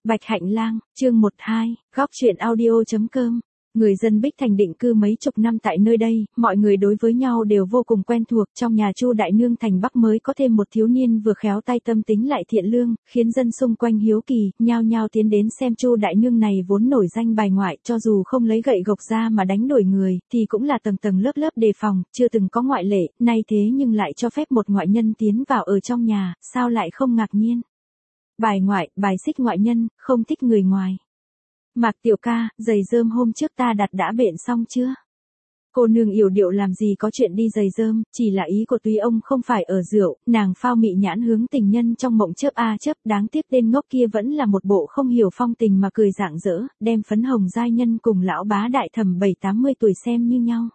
Bạch Hạnh Lang, chương 12, góc truyện audio.com. Người dân Bích Thành định cư mấy chục năm tại nơi đây, mọi người đối với nhau đều vô cùng quen thuộc. Trong nhà Chu Đại Nương thành Bắc mới có thêm một thiếu niên vừa khéo tay tâm tính lại thiện lương, khiến dân xung quanh hiếu kỳ, nhao nhao tiến đến xem Chu Đại Nương này vốn nổi danh bài ngoại, cho dù không lấy gậy gộc ra mà đánh đuổi người, thì cũng là tầng tầng lớp lớp đề phòng, chưa từng có ngoại lệ, nay thế nhưng lại cho phép một ngoại nhân tiến vào ở trong nhà, sao lại không ngạc nhiên. Bài ngoại, bài xích ngoại nhân, không thích người ngoài. Mạc tiểu ca, giày rơm hôm trước ta đặt đã bện xong chưa? Cô nương yểu điệu làm gì có chuyện đi giày rơm, chỉ là ý của túy ông không phải ở rượu, nàng phao mị nhãn hướng tình nhân trong mộng chớp chớp, đáng tiếc tên ngốc kia vẫn là một bộ không hiểu phong tình mà cười rạng rỡ, đem phấn hồng giai nhân cùng lão bá đại thẩm 7-80 tuổi xem như nhau.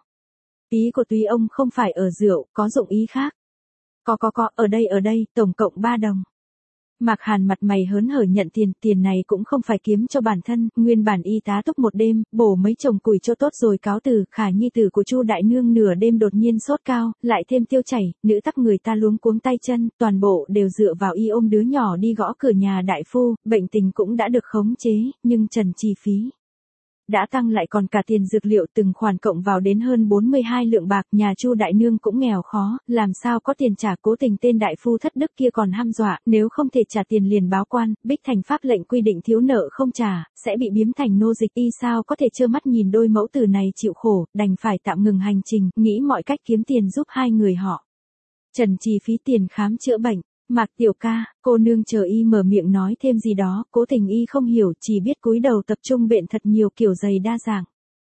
Ý của túy ông không phải ở rượu, có dụng ý khác. Có, ở đây, tổng cộng 3 đồng. Mạc Hàn mặt mày hớn hở nhận tiền này cũng không phải kiếm cho bản thân, nguyên bản y tá túc một đêm, bổ mấy chồng củi cho tốt rồi cáo từ, Khả nhi tử của Chu Đại Nương nửa đêm đột nhiên sốt cao, lại thêm tiêu chảy, nữ tắc người ta luống cuống tay chân, toàn bộ đều dựa vào y ôm đứa nhỏ đi gõ cửa nhà đại phu, bệnh tình cũng đã được khống chế, nhưng trần chi phí đã tăng lại còn cả tiền dược liệu từng khoản cộng vào đến hơn 42 lượng bạc, nhà Chu Đại Nương cũng nghèo khó, làm sao có tiền trả, cố tình tên đại phu thất đức kia còn hăm dọa, nếu không thể trả tiền liền báo quan, Bích Thành pháp lệnh quy định thiếu nợ không trả, sẽ bị biếm thành nô dịch, y sao có thể trơ mắt nhìn đôi mẫu tử này chịu khổ, đành phải tạm ngừng hành trình, nghĩ mọi cách kiếm tiền giúp hai người họ. Trần chi phí tiền khám chữa bệnh. Mạc tiểu ca, cô nương chờ y mở miệng nói thêm gì đó, cố tình y không hiểu, chỉ biết cúi đầu tập trung bện thật nhiều kiểu giày đa dạng.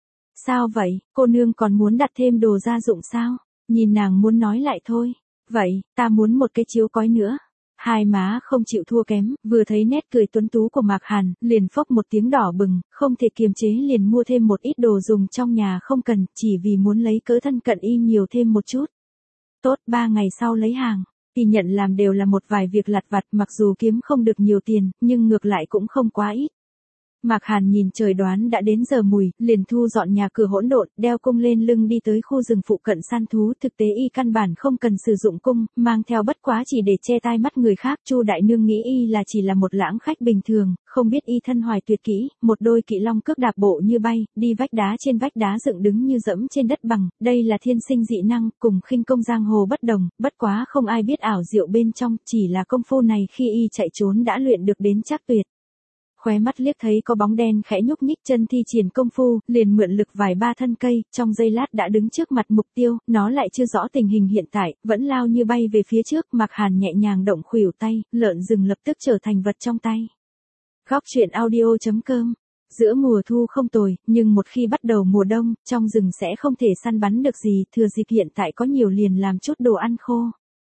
Sao vậy, cô nương còn muốn đặt thêm đồ gia dụng sao? Nhìn nàng muốn nói lại thôi. Vậy, ta muốn một cái chiếu cói nữa. Hai má không chịu thua kém, vừa thấy nét cười tuấn tú của Mạc Hàn, liền phốc một tiếng đỏ bừng, không thể kiềm chế liền mua thêm một ít đồ dùng trong nhà không cần, chỉ vì muốn lấy cớ thân cận y nhiều thêm một chút. Tốt, 3 ngày sau lấy hàng. Y nhận làm đều là một vài việc lặt vặt, mặc dù kiếm không được nhiều tiền, nhưng ngược lại cũng không quá ít. Mạc Hàn nhìn trời đoán đã đến giờ mùi, liền thu dọn nhà cửa hỗn độn, đeo cung lên lưng đi tới khu rừng phụ cận săn thú, thực tế y căn bản không cần sử dụng cung, mang theo bất quá chỉ để che tai mắt người khác. Chu Đại Nương nghĩ y là chỉ là một lãng khách bình thường, không biết y thân hoài tuyệt kỹ, một đôi kỵ long cước đạp bộ như bay, đi vách đá trên vách đá dựng đứng như dẫm trên đất bằng, đây là thiên sinh dị năng, cùng khinh công giang hồ bất đồng, bất quá không ai biết ảo diệu bên trong, chỉ là công phu này khi y chạy trốn đã luyện được đến chắc tuyệt. Khóe mắt liếc thấy có bóng đen khẽ nhúc nhích, chân thi triển công phu, liền mượn lực vài ba thân cây, trong giây lát đã đứng trước mặt mục tiêu, nó lại chưa rõ tình hình hiện tại, vẫn lao như bay về phía trước, Mạc Hàn nhẹ nhàng động khuỷu tay, lợn rừng lập tức trở thành vật trong tay. Góc truyện audio.com. Giữa mùa thu không tồi, nhưng một khi bắt đầu mùa đông, trong rừng sẽ không thể săn bắn được gì, thừa dịp hiện tại có nhiều liền làm chút đồ ăn khô.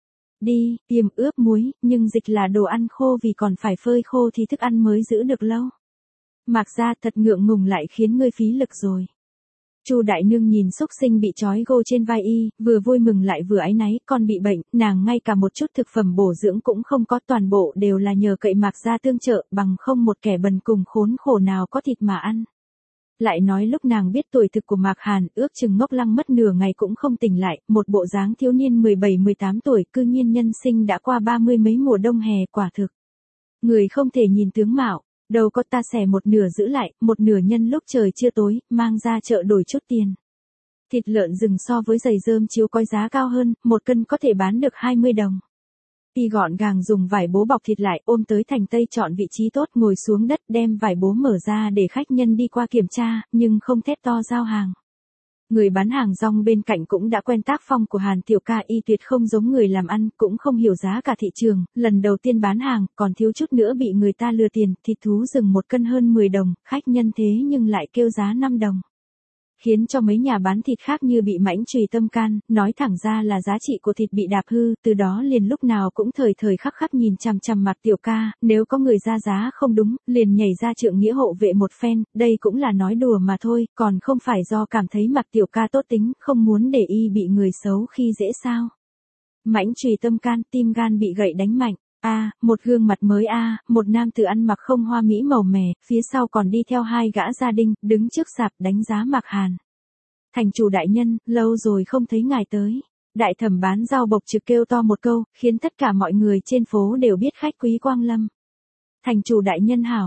Đi, tiềm ướp muối, nhưng dịch là đồ ăn khô vì còn phải phơi khô thì thức ăn mới giữ được lâu. Mạc gia thật ngượng ngùng lại khiến ngươi phí lực rồi. Chu Đại Nương nhìn xúc sinh bị trói gô trên vai y, vừa vui mừng lại vừa áy náy, con bị bệnh, nàng ngay cả một chút thực phẩm bổ dưỡng cũng không có, toàn bộ đều là nhờ cậy Mạc gia tương trợ, bằng không một kẻ bần cùng khốn khổ nào có thịt mà ăn. Lại nói lúc nàng biết tuổi thực của Mạc Hàn, ước chừng ngốc lăng mất nửa ngày cũng không tỉnh lại, một bộ dáng thiếu niên 17-18 tuổi, cư nhiên nhân sinh đã qua 30 mấy mùa đông hè, quả thực. Người không thể nhìn tướng mạo, đâu có, ta xẻ một nửa giữ lại, một nửa nhân lúc trời chưa tối, mang ra chợ đổi chút tiền. Thịt lợn rừng so với giày rơm chiếu cói giá cao hơn, 1 cân có thể bán được 20 đồng. Y gọn gàng dùng vải bố bọc thịt lại, ôm tới thành tây chọn vị trí tốt, ngồi xuống đất đem vải bố mở ra để khách nhân đi qua kiểm tra, nhưng không thét to giao hàng. Người bán hàng rong bên cạnh cũng đã quen tác phong của Hàn tiểu ca, y tuyệt không giống người làm ăn, cũng không hiểu giá cả thị trường, lần đầu tiên bán hàng, còn thiếu chút nữa bị người ta lừa tiền, thịt thú rừng 1 cân hơn 10 đồng, khách nhân thế nhưng lại kêu giá 5 đồng. Khiến cho mấy nhà bán thịt khác như bị mãnh chùy tâm can, nói thẳng ra là giá trị của thịt bị đạp hư, từ đó liền lúc nào cũng thời thời khắc khắc nhìn chằm chằm Mạc tiểu ca, nếu có người ra giá không đúng, liền nhảy ra trượng nghĩa hộ vệ một phen, đây cũng là nói đùa mà thôi, còn không phải do cảm thấy Mạc tiểu ca tốt tính, không muốn để y bị người xấu khi dễ sao. Mãnh chùy tâm can, tim gan bị gậy đánh mạnh. Một gương mặt mới một nam tử ăn mặc không hoa mỹ màu mè, phía sau còn đi theo 2 gã gia đình, đứng trước sạp đánh giá Mạc Hàn. Thành chủ đại nhân, lâu rồi không thấy ngài tới. Đại thẩm bán rau bộc trực kêu to một câu, khiến tất cả mọi người trên phố đều biết khách quý quang lâm. Thành chủ đại nhân hảo.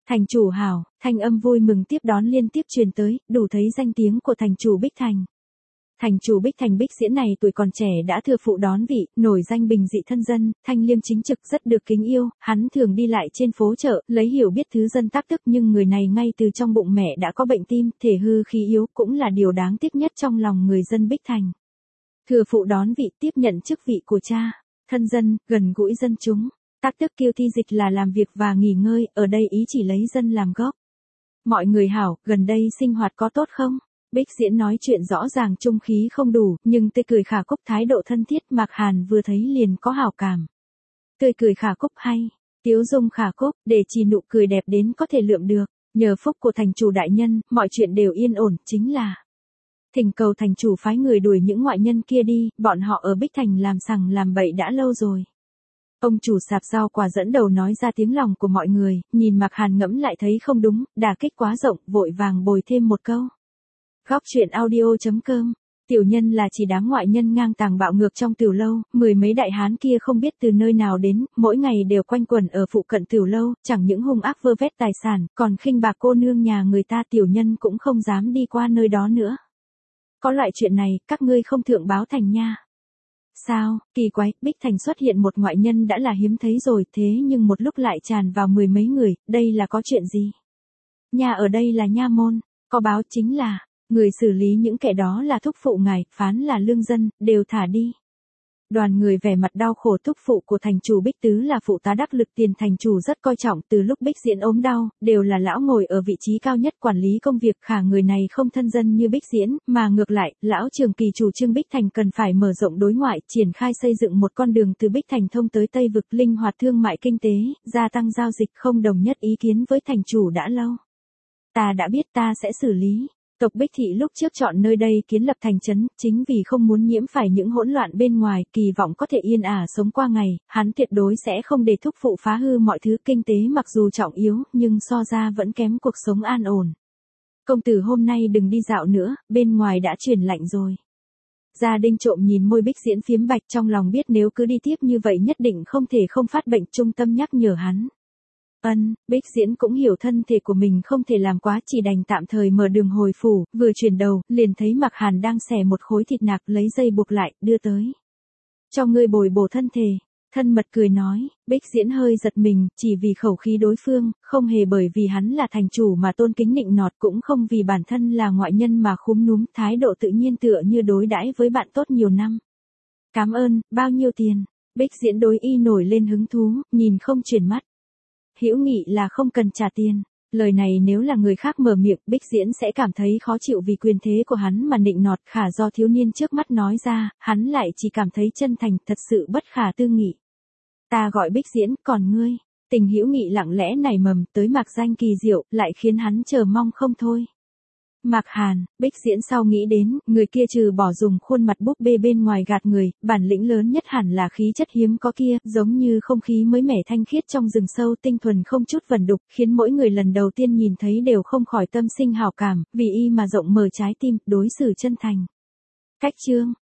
Thành chủ hảo, thanh âm vui mừng tiếp đón liên tiếp truyền tới, đủ thấy danh tiếng của thành chủ Bích Thành. Thành chủ Bích Thành Bích Diễn này tuổi còn trẻ đã thừa phụ đón vị, nổi danh bình dị thân dân, thanh liêm chính trực rất được kính yêu, hắn thường đi lại trên phố chợ, lấy hiểu biết thứ dân tác tức nhưng người này ngay từ trong bụng mẹ đã có bệnh tim, thể hư khí yếu cũng là điều đáng tiếc nhất trong lòng người dân Bích Thành. Thừa phụ đón vị tiếp nhận chức vị của cha, thân dân, gần gũi dân chúng, tác tức kiêu thi dịch là làm việc và nghỉ ngơi, ở đây ý chỉ lấy dân làm gốc. Mọi người hảo, gần đây sinh hoạt có tốt không? Bích Diễn nói chuyện rõ ràng trung khí không đủ, nhưng tươi cười khả cúc thái độ thân thiết Mạc Hàn vừa thấy liền có hảo cảm. Tươi cười khả cúc hay, tiếu dung khả cúc, để chỉ nụ cười đẹp đến có thể lượm được, nhờ phúc của thành chủ đại nhân, mọi chuyện đều yên ổn, chính là thỉnh cầu thành chủ phái người đuổi những ngoại nhân kia đi, bọn họ ở Bích Thành làm sằng làm bậy đã lâu rồi. Ông chủ sạp rau quả dẫn đầu nói ra tiếng lòng của mọi người, nhìn Mạc Hàn ngẫm lại thấy không đúng, đả kích quá rộng, vội vàng bồi thêm một câu. Góc truyện audio.com, tiểu nhân là chỉ đám ngoại nhân ngang tàng bạo ngược trong tiểu lâu, mười mấy đại hán kia không biết từ nơi nào đến, mỗi ngày đều quanh quẩn ở phụ cận tiểu lâu, chẳng những hung ác vơ vét tài sản, còn khinh bạc cô nương nhà người ta, tiểu nhân cũng không dám đi qua nơi đó nữa. Có loại chuyện này, các ngươi không thượng báo thành nha. Sao, kỳ quái, Bích Thành xuất hiện một ngoại nhân đã là hiếm thấy rồi, thế nhưng một lúc lại tràn vào mười mấy người, đây là có chuyện gì? Nhà ở đây là nha môn, có báo chính là, người xử lý những kẻ đó là thúc phụ ngài, phán là lương dân, đều thả đi. Đoàn người vẻ mặt đau khổ, thúc phụ của thành chủ Bích Tứ là phụ tá đắc lực tiền thành chủ rất coi trọng, từ lúc Bích Diễn ốm đau, đều là lão ngồi ở vị trí cao nhất quản lý công việc, khả người này không thân dân như Bích Diễn, mà ngược lại, lão Trường Kỳ chủ trương Bích Thành cần phải mở rộng đối ngoại, triển khai xây dựng một con đường từ Bích Thành thông tới Tây Vực, linh hoạt thương mại kinh tế, gia tăng giao dịch, không đồng nhất ý kiến với thành chủ đã lâu. Ta đã biết, ta sẽ xử lý. Tộc Bích Thị lúc trước chọn nơi đây kiến lập thành trấn, chính vì không muốn nhiễm phải những hỗn loạn bên ngoài, kỳ vọng có thể yên ả sống qua ngày, hắn tuyệt đối sẽ không để thúc phụ phá hư mọi thứ, kinh tế mặc dù trọng yếu, nhưng so ra vẫn kém cuộc sống an ổn. Công tử hôm nay đừng đi dạo nữa, bên ngoài đã chuyển lạnh rồi. Gia Đinh trộm nhìn môi Bích Diễn phiếm bạch, trong lòng biết nếu cứ đi tiếp như vậy nhất định không thể không phát bệnh, trung tâm nhắc nhở hắn. Bích Diễn cũng hiểu thân thể của mình không thể làm quá, chỉ đành tạm thời mở đường hồi phủ, vừa chuyển đầu, liền thấy Mạc Hàn đang xẻ một khối thịt nạc lấy dây buộc lại, đưa tới. Cho ngươi bồi bổ thân thể, thân mật cười nói, Bích Diễn hơi giật mình, chỉ vì khẩu khí đối phương, không hề bởi vì hắn là thành chủ mà tôn kính nịnh nọt, cũng không vì bản thân là ngoại nhân mà khúm núm, thái độ tự nhiên tựa như đối đãi với bạn tốt nhiều năm. Cảm ơn, bao nhiêu tiền? Bích Diễn đối y nổi lên hứng thú, nhìn không chuyển mắt. Hữu nghị là không cần trả tiền. Lời này nếu là người khác mở miệng, Bích Diễn sẽ cảm thấy khó chịu vì quyền thế của hắn mà nịnh nọt, khả do thiếu niên trước mắt nói ra, hắn lại chỉ cảm thấy chân thành, thật sự bất khả tư nghị. Ta gọi Bích Diễn, còn ngươi? Tình hữu nghị lặng lẽ nảy mầm tới mạc danh kỳ diệu, lại khiến hắn chờ mong không thôi. Mạc Hàn, Bích Diễn sau nghĩ đến, người kia trừ bỏ dùng khuôn mặt búp bê bên ngoài gạt người, bản lĩnh lớn nhất hẳn là khí chất hiếm có kia, giống như không khí mới mẻ thanh khiết trong rừng sâu, tinh thuần không chút vẩn đục, khiến mỗi người lần đầu tiên nhìn thấy đều không khỏi tâm sinh hảo cảm, vì y mà rộng mở trái tim, đối xử chân thành. Cách chương